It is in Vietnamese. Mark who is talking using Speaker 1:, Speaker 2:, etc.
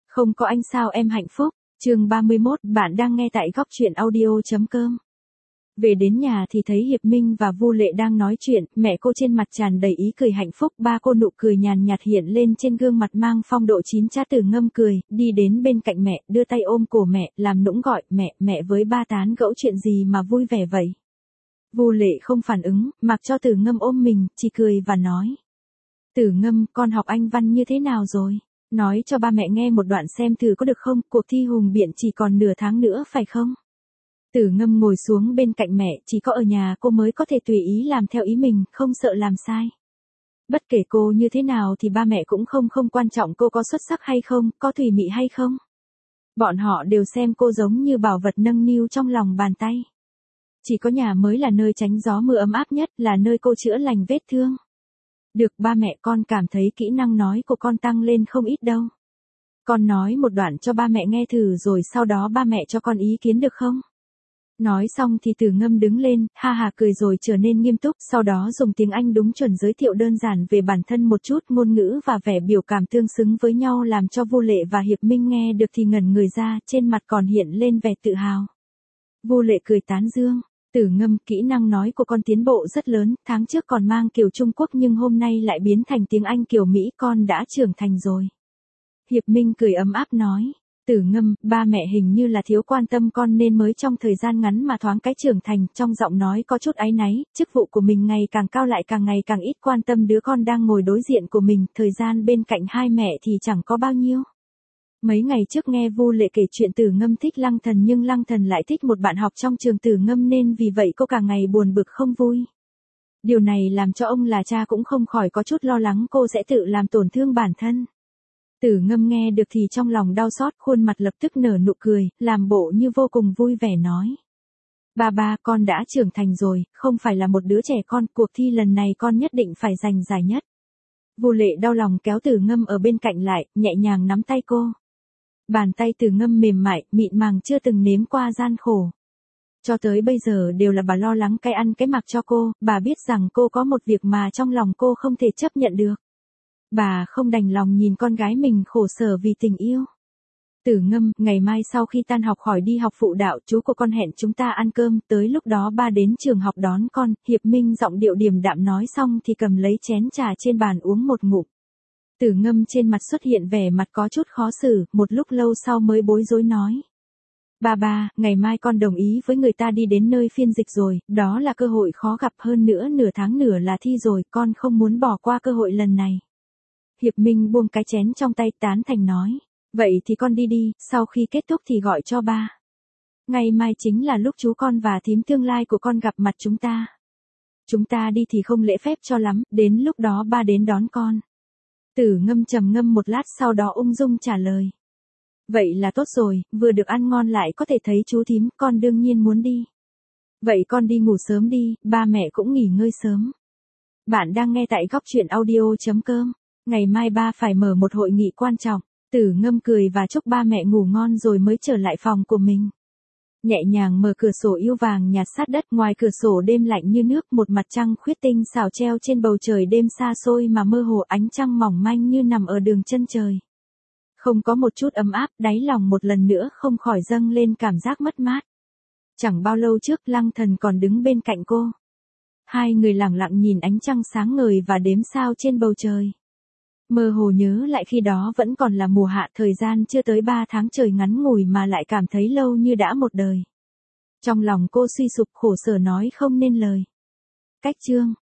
Speaker 1: Không có anh sao em hạnh phúc. Chương 31, bạn đang nghe tại góc truyện audio.com. Về đến nhà thì thấy Hiệp Minh và Vu Lệ đang nói chuyện, mẹ cô trên mặt tràn đầy ý cười hạnh phúc, ba cô nụ cười nhàn nhạt hiện lên trên gương mặt mang phong độ chín chắn. Từ Ngâm cười, đi đến bên cạnh mẹ, đưa tay ôm cổ mẹ, làm nũng gọi, mẹ với ba tán gẫu chuyện gì mà vui vẻ vậy. Vu Lệ không phản ứng, mặc cho Từ Ngâm ôm mình, chỉ cười và nói. Từ Ngâm, con học Anh văn như thế nào rồi? Nói cho ba mẹ nghe một đoạn xem thử có được không, cuộc thi hùng biện chỉ còn nửa tháng nữa phải không? Từ Ngâm ngồi xuống bên cạnh mẹ, chỉ có ở nhà cô mới có thể tùy ý làm theo ý mình, không sợ làm sai. Bất kể cô như thế nào thì ba mẹ cũng không quan trọng cô có xuất sắc hay không, có thùy mị hay không. Bọn họ đều xem cô giống như bảo vật nâng niu trong lòng bàn tay. Chỉ có nhà mới là nơi tránh gió mưa ấm áp nhất, là nơi cô chữa lành vết thương. Được ba mẹ, con cảm thấy kỹ năng nói của con tăng lên không ít đâu. Con nói một đoạn cho ba mẹ nghe thử rồi sau đó ba mẹ cho con ý kiến được không? Nói xong thì Từ Ngâm đứng lên, ha ha cười rồi trở nên nghiêm túc, sau đó dùng tiếng Anh đúng chuẩn giới thiệu đơn giản về bản thân một chút, ngôn ngữ và vẻ biểu cảm tương xứng với nhau làm cho Vu Lệ và Hiệp Minh nghe được thì ngẩn người ra, trên mặt còn hiện lên vẻ tự hào. Vu Lệ cười tán dương. Từ Ngâm, kỹ năng nói của con tiến bộ rất lớn, tháng trước còn mang kiểu Trung Quốc nhưng hôm nay lại biến thành tiếng Anh kiểu Mỹ, con đã trưởng thành rồi. Hiệp Minh cười ấm áp nói. Từ Ngâm, ba mẹ hình như là thiếu quan tâm con nên mới trong thời gian ngắn mà thoáng cái trưởng thành, trong giọng nói có chút áy náy, chức vụ của mình ngày càng cao lại càng ngày càng ít quan tâm đứa con đang ngồi đối diện của mình, thời gian bên cạnh hai mẹ thì chẳng có bao nhiêu. Mấy ngày trước nghe Vu Lệ kể chuyện Từ Ngâm thích Lăng Thần nhưng Lăng Thần lại thích một bạn học trong trường Từ Ngâm nên vì vậy cô càng ngày buồn bực không vui. Điều này làm cho ông là cha cũng không khỏi có chút lo lắng cô sẽ tự làm tổn thương bản thân. Từ Ngâm nghe được thì trong lòng đau xót, khuôn mặt lập tức nở nụ cười, làm bộ như vô cùng vui vẻ nói. Ba, con đã trưởng thành rồi, không phải là một đứa trẻ con, cuộc thi lần này con nhất định phải giành giải nhất. Vu Lệ đau lòng kéo Từ Ngâm ở bên cạnh lại, nhẹ nhàng nắm tay cô. Bàn tay Từ Ngâm mềm mại, mịn màng chưa từng nếm qua gian khổ. Cho tới bây giờ đều là bà lo lắng cái ăn cái mặc cho cô, bà biết rằng cô có một việc mà trong lòng cô không thể chấp nhận được. Bà không đành lòng nhìn con gái mình khổ sở vì tình yêu. Từ Ngâm, ngày mai sau khi tan học khỏi đi học phụ đạo, chú của con hẹn chúng ta ăn cơm, tới lúc đó ba đến trường học đón con. Hiệp Minh giọng điệu điềm đạm nói xong thì cầm lấy chén trà trên bàn uống một ngụm. Từ Ngâm trên mặt xuất hiện vẻ mặt có chút khó xử, một lúc lâu sau mới bối rối nói. Ba, ngày mai con đồng ý với người ta đi đến nơi phiên dịch rồi, đó là cơ hội khó gặp, hơn nữa nửa tháng nữa là thi rồi, con không muốn bỏ qua cơ hội lần này. Hiệp Minh buông cái chén trong tay tán thành nói. Vậy thì con đi, sau khi kết thúc thì gọi cho ba. Ngày mai chính là lúc chú con và thím tương lai của con gặp mặt chúng ta. Chúng ta đi thì không lễ phép cho lắm, đến lúc đó ba đến đón con. Từ Ngâm trầm ngâm một lát sau đó ung dung trả lời. Vậy là tốt rồi, vừa được ăn ngon lại có thể thấy chú thím, con đương nhiên muốn đi. Vậy con đi ngủ sớm đi, ba mẹ cũng nghỉ ngơi sớm. Bạn đang nghe tại góc truyện audio.com. Ngày mai ba phải mở một hội nghị quan trọng. Từ Ngâm cười và chúc ba mẹ ngủ ngon rồi mới trở lại phòng của mình. Nhẹ nhàng mở cửa sổ yêu vàng nhạt sát đất, ngoài cửa sổ đêm lạnh như nước, một mặt trăng khuyết tinh xảo treo trên bầu trời đêm xa xôi mà mơ hồ, ánh trăng mỏng manh như nằm ở đường chân trời. Không có một chút ấm áp, đáy lòng một lần nữa không khỏi dâng lên cảm giác mất mát. Chẳng bao lâu trước Lăng Thần còn đứng bên cạnh cô. Hai người lặng lặng nhìn ánh trăng sáng ngời và đếm sao trên bầu trời. Mơ hồ nhớ lại khi đó vẫn còn là mùa hạ, thời gian chưa tới 3 tháng trời ngắn ngủi mà lại cảm thấy lâu như đã một đời. Trong lòng cô suy sụp khổ sở nói không nên lời. Cách chương